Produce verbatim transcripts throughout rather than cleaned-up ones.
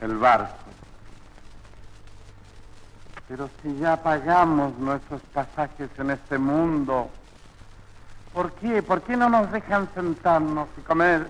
el barco. Pero si ya pagamos nuestros pasajes en este mundo, ¿por qué? ¿Por qué no nos dejan sentarnos y comer?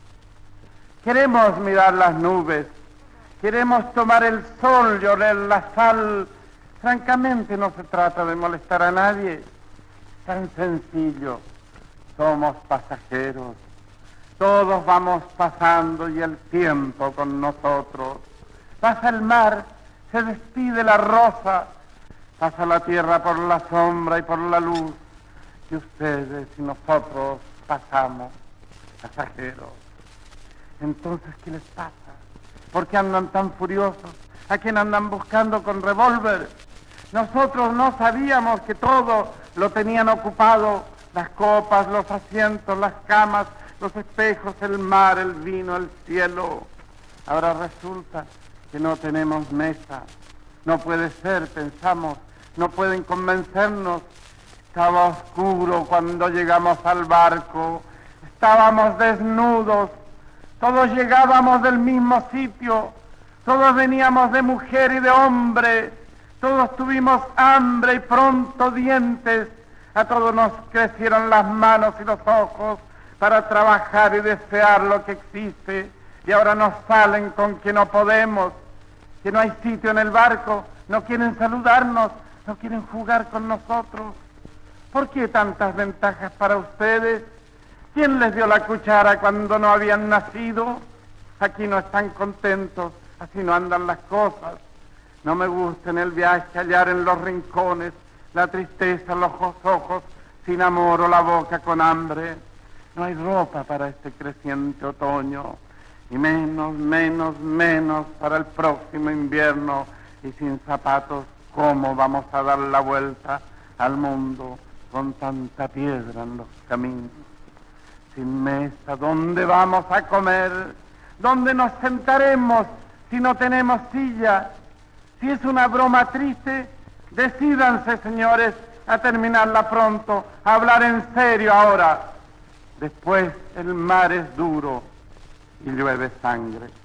Queremos mirar las nubes, queremos tomar el sol y oler la sal. Francamente no se trata de molestar a nadie. Tan sencillo. Somos pasajeros. Todos vamos pasando y el tiempo con nosotros. Pasa el mar, se despide la rosa, pasa la tierra por la sombra y por la luz, y ustedes y nosotros pasamos, pasajeros. Entonces, ¿qué les pasa? ¿Por qué andan tan furiosos? ¿A quién andan buscando con revólver? Nosotros no sabíamos que todo lo tenían ocupado, las copas, los asientos, las camas, los espejos, el mar, el vino, el cielo. Ahora resulta que no tenemos mesa. No puede ser, pensamos, no pueden convencernos. Estaba oscuro cuando llegamos al barco, estábamos desnudos, todos llegábamos del mismo sitio, todos veníamos de mujer y de hombre, todos tuvimos hambre y pronto dientes, a todos nos crecieron las manos y los ojos para trabajar y desear lo que existe, y ahora nos salen con que no podemos, que no hay sitio en el barco, no quieren saludarnos, no quieren jugar con nosotros. ¿Por qué tantas ventajas para ustedes? ¿Quién les dio la cuchara cuando no habían nacido? Aquí no están contentos, así no andan las cosas. No me gusta en el viaje hallar en los rincones la tristeza, los ojos sin amor o la boca con hambre. No hay ropa para este creciente otoño, y menos, menos, menos para el próximo invierno, y sin zapatos, ¿cómo vamos a dar la vuelta al mundo con tanta piedra en los caminos? Sin mesa, ¿dónde vamos a comer? ¿Dónde nos sentaremos si no tenemos silla? Si es una broma triste, decídanse, señores, a terminarla pronto, a hablar en serio ahora. Después el mar es duro y llueve sangre.